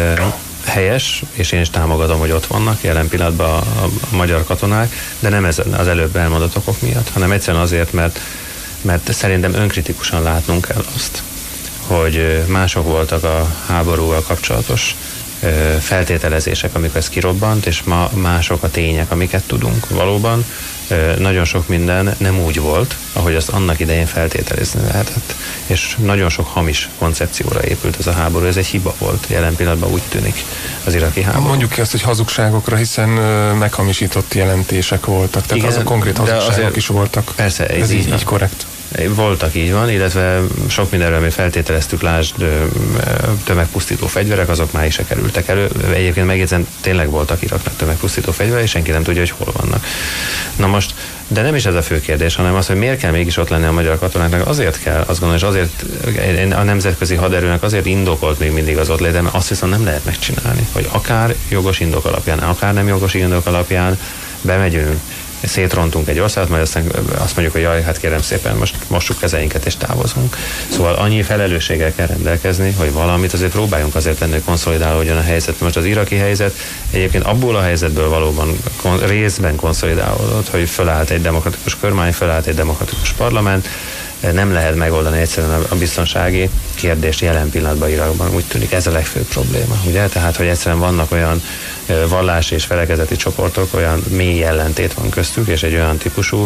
helyes, és én is támogatom, hogy ott vannak jelen pillanatban a magyar katonák, de nem ez az előbb elmondott okok miatt, hanem egyszerűen azért, mert szerintem önkritikusan látnunk kell azt, hogy mások voltak a háborúval kapcsolatos feltételezések, amikor ez kirobbant, és ma mások a tények, amiket tudunk valóban. Nagyon sok minden nem úgy volt, ahogy azt annak idején feltételezni lehetett. És nagyon sok hamis koncepcióra épült ez a háború. Ez egy hiba volt, jelen pillanatban úgy tűnik az iraki háború. Mondjuk ki azt, hogy hazugságokra, hiszen meghamisított jelentések voltak. Tehát igen, azok konkrét hazugságok is voltak. Persze, ez így korrekt. Voltak, így van, illetve sok mindenről mi feltételeztük, lásd, tömegpusztító fegyverek, azok már is se kerültek elő. Egyébként megjegyzem, tényleg voltak Iraknak tömegpusztító fegyverek, és senki nem tudja, hogy hol vannak. Na most, de nem is ez a fő kérdés, hanem az, hogy miért kell mégis ott lenni a magyar katonáknak. Azért kell, azt gondolom, és azért a nemzetközi haderőnek azért indokolt még mindig az ott léte, mert azt viszont nem lehet megcsinálni, hogy akár jogos indok alapján, akár nem jogos indok alapján bemegyünk, szétrontunk egy országot, majd aztán azt mondjuk, hogy jaj, kérem szépen, most mossuk kezeinket és távozunk. Szóval annyi felelősséggel kell rendelkezni, hogy valamit azért próbáljunk azért tenni, hogy konszolidálódjon a helyzet. Most az iraki helyzet egyébként abból a helyzetből valóban részben konszolidálódott, hogy fölállt egy demokratikus kormány, fölállt egy demokratikus parlament, nem lehet megoldani egyszerűen a biztonsági kérdést jelen pillanatban Irakban. Úgy tűnik, ez a legfőbb probléma, ugye? Tehát, hogy egyszerűen vannak olyan vallási és felekezeti csoportok, olyan mély ellentét van köztük, és egy olyan típusú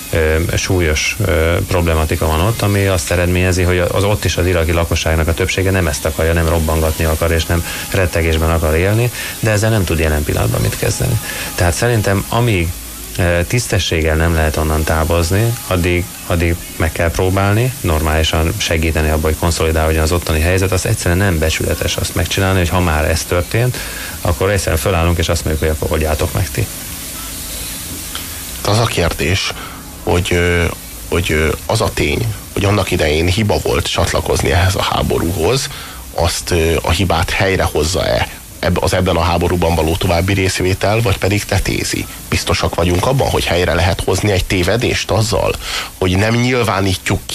súlyos problematika van ott, ami azt eredményezi, hogy az ott is az iraki lakosságnak a többsége nem ezt akarja, nem robbangatni akar, és nem rettegésben akar élni, de ezzel nem tud jelen pillanatban mit kezdeni. Tehát szerintem, amíg tisztességgel nem lehet onnan távozni, addig meg kell próbálni, normálisan segíteni abban, hogy konszolidálódjon az ottani helyzet, az egyszerűen nem becsületes azt megcsinálni, hogy ha már ez történt, akkor egyszerűen fölállunk, és azt mondjuk, hogy akkor oldjátok meg ti. Az a kérdés, hogy az a tény, hogy annak idején hiba volt csatlakozni ehhez a háborúhoz, azt a hibát helyrehozza-e az ebben a háborúban való további részvétel, vagy pedig tetézi. Biztosak vagyunk abban, hogy helyre lehet hozni egy tévedést azzal, hogy nem nyilvánítjuk ki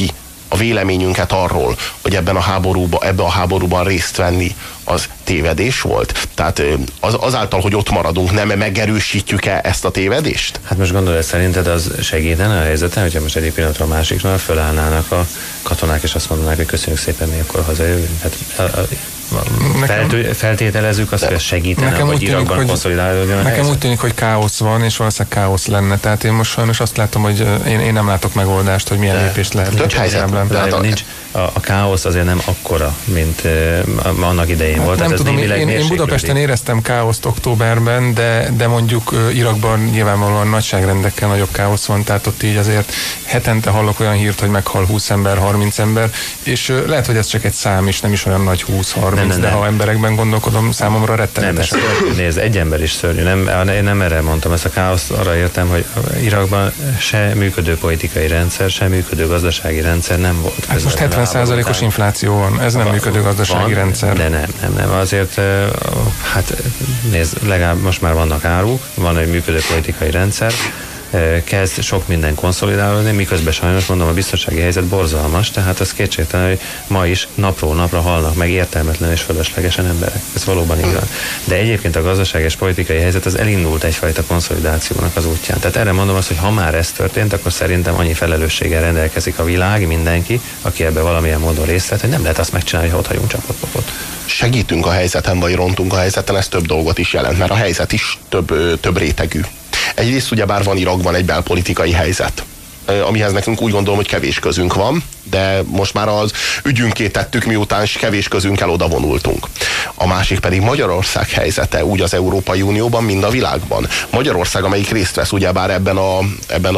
a véleményünket arról, hogy ebben a háborúban részt venni, az tévedés volt? Tehát azáltal, hogy ott maradunk, nem megerősítjük-e ezt a tévedést? Hát most gondolod, szerinted az segítene a helyzeten, hogyha most egyik pillanatra a másiknál fölállnának a katonák, és azt mondanák, hogy köszönjük szépen, mi akkor hazajövünk? Hát feltételezzük azt, hogy ez segítene, hogy Irakban konszolidálódjon a helyzet? Nekem úgy tűnik, hogy káosz van, és valószínűleg káosz lenne. Tehát én most sajnos azt látom, hogy én nem látok megoldást, hogy milyen lépést lehet. Több helyzet. Nincs. A káosz azért nem akkora, mint annak idején volt. Nem tudom, én Budapesten éreztem káoszt októberben, de mondjuk Irakban nyilvánvalóan nagyságrendekkel nagyobb káosz van, tehát ott így azért hetente hallok olyan hírt, hogy meghal 20 ember, 30 ember, és lehet, hogy ez csak egy szám, és nem is olyan nagy 20-30, de ha emberekben gondolkodom, számomra rettenetes. Nem, nézd, egy ember is szörnyű. Én nem erre mondtam ezt a káoszt, arra értem, hogy Irakban se működő politikai rendszer, se működő gazdasági rendszer nem volt. Hát most 70%-os infláció van, ez nem működő gazdasági rendszer. De nem. Azért, hát nézd, legalább most már vannak áruk, van egy működő politikai rendszer, kezd sok minden konszolidálódni, miközben sajnos mondom, a biztonsági helyzet borzalmas, tehát az kétségtelen, hogy ma is napról napra halnak meg értelmetlen és fölöslegesen emberek. Ez valóban igaz. De egyébként a gazdasági és politikai helyzet az elindult egyfajta konszolidációnak az útján. Tehát erre mondom azt, hogy ha már ez történt, akkor szerintem annyi felelősséggel rendelkezik a világ, mindenki, aki ebbe valamilyen módon részt vett, hogy nem lehet azt megcsinálni, hogy ott hagyunk csapatot. Segítünk a helyzeten, vagy rontunk a helyzeten, ez több dolgot is jelent, mert a helyzet is több rétegű. Egyrészt ugyebár van Irakban egy belpolitikai helyzet, amihez nekünk úgy gondolom, hogy kevés közünk van, de most már az ügyünké tettük, miután kevés közünkkel odavonultunk. A másik pedig Magyarország helyzete, úgy az Európai Unióban, mind a világban. Magyarország, amelyik részt vesz ugyebár ebben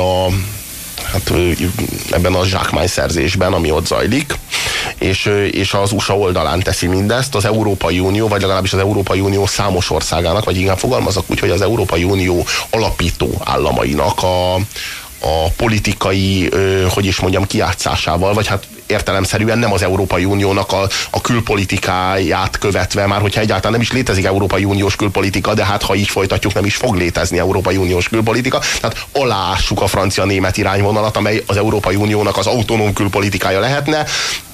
a zsákmányszerzésben, ami ott zajlik, és az USA oldalán teszi mindezt, az Európai Unió, vagy legalábbis az Európai Unió számos országának, vagy inkább fogalmazok úgy, hogy az Európai Unió alapító államainak a politikai, hogy is mondjam, kijátszásával, vagy hát értelemszerűen nem az Európai Uniónak a külpolitikáját követve, már hogyha egyáltalán nem is létezik Európai Uniós külpolitika, de hát ha így folytatjuk, nem is fog létezni Európai Uniós külpolitika, tehát aláássuk a francia-német irányvonalat, amely az Európai Uniónak az autonóm külpolitikája lehetne,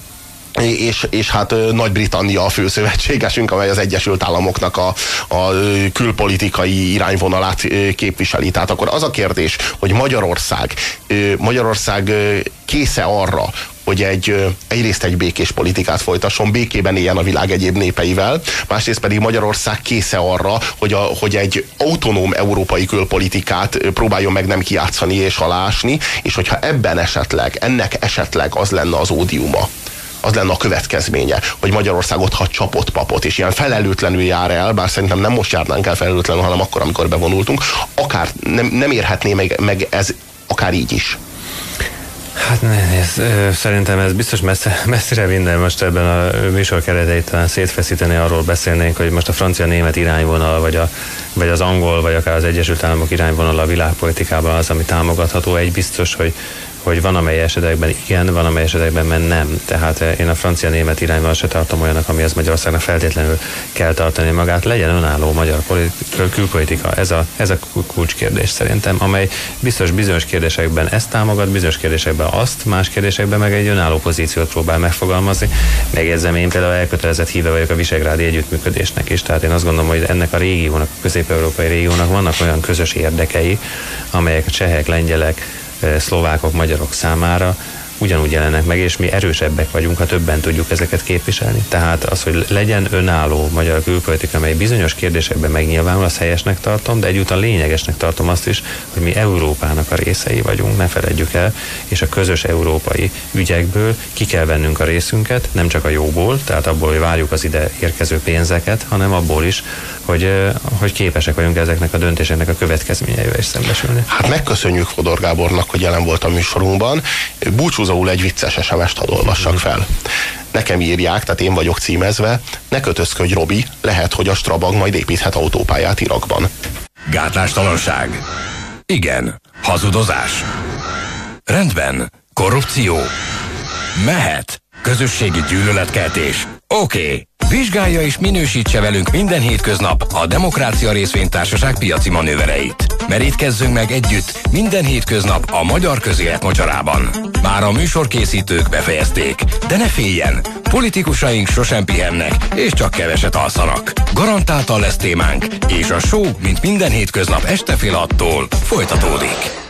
és hát Nagy-Britannia a főszövetségesünk, amely az Egyesült Államoknak a külpolitikai irányvonalát képviseli. Tehát akkor az a kérdés, hogy Magyarország kész-e arra, hogy egyrészt egy békés politikát folytasson, békében éljen a világ egyéb népeivel, másrészt pedig Magyarország kész-e arra, hogy egy autonóm európai külpolitikát próbáljon meg nem kijátszani és aláásni, és hogyha ennek esetleg az lenne az ódiuma, az lenne a következménye, hogy Magyarország ott hagy csapott papot, és ilyen felelőtlenül jár el, bár szerintem nem most járnánk el felelőtlenül, hanem akkor, amikor bevonultunk, akár nem érhetné meg ez akár így is. Hát szerintem ez biztos messzire vinne, most ebben a műsor kereteit talán szétfeszíteni, arról beszélnénk, hogy most a francia-német irányvonal, vagy az angol, vagy akár az Egyesült Államok irányvonal a világpolitikában az, ami támogatható. Egy biztos, hogy van amely esetekben igen, van amely esetekben nem. Tehát én a francia-német irányban se tartom olyanak, amihez Magyarországnak feltétlenül kell tartani magát. Legyen önálló magyar külpolitika. Ez a kulcskérdés szerintem, amely biztos bizonyos kérdésekben ezt támogat, bizonyos kérdésekben azt, más kérdésekben meg egy önálló pozíciót próbál megfogalmazni. Megjegyzem, én például elkötelezett híve vagyok a visegrádi együttműködésnek is. Tehát én azt gondolom, hogy ennek a régiónak, a közép-európai régiónak vannak olyan közös érdekei, amelyek a csehek, lengyelek, szlovákok, magyarok számára ugyanúgy jelennek meg, és mi erősebbek vagyunk, ha többen tudjuk ezeket képviselni. Tehát az, hogy legyen önálló magyar külpolitika, amely bizonyos kérdésekben megnyilvánul, azt helyesnek tartom, de egyúttal lényegesnek tartom azt is, hogy mi Európának a részei vagyunk, ne feledjük el, és a közös európai ügyekből ki kell vennünk a részünket, nem csak a jóból, tehát abból, hogy várjuk az ide érkező pénzeket, hanem abból is, hogy képesek vagyunk ezeknek a döntéseknek a következményeivel is szembesülni. Hát megköszönjük Fodor Gábornak, hogy jelen volt a műsorunkban. Búcsúzóul egy vicces SMS-t hadd olvassak fel. Nekem írják, tehát én vagyok címezve, ne kötözködj, Robi, lehet, hogy a Strabag majd építhet autópályát Irakban. Gátlástalanság. Igen. Hazudozás. Rendben. Korrupció. Mehet. Közösségi gyűlöletkeltés. Oké. Vizsgálja és minősítse velünk minden hétköznap a Demokrácia Részvénytársaság piaci manővereit. Merítkezzünk meg együtt minden hétköznap a magyar közélet mocsarában. Már a műsorkészítők befejezték, de ne féljen, politikusaink sosem pihennek, és csak keveset alszanak. Garantáltan lesz témánk, és a show, mint minden hétköznap este fél 6-tól folytatódik.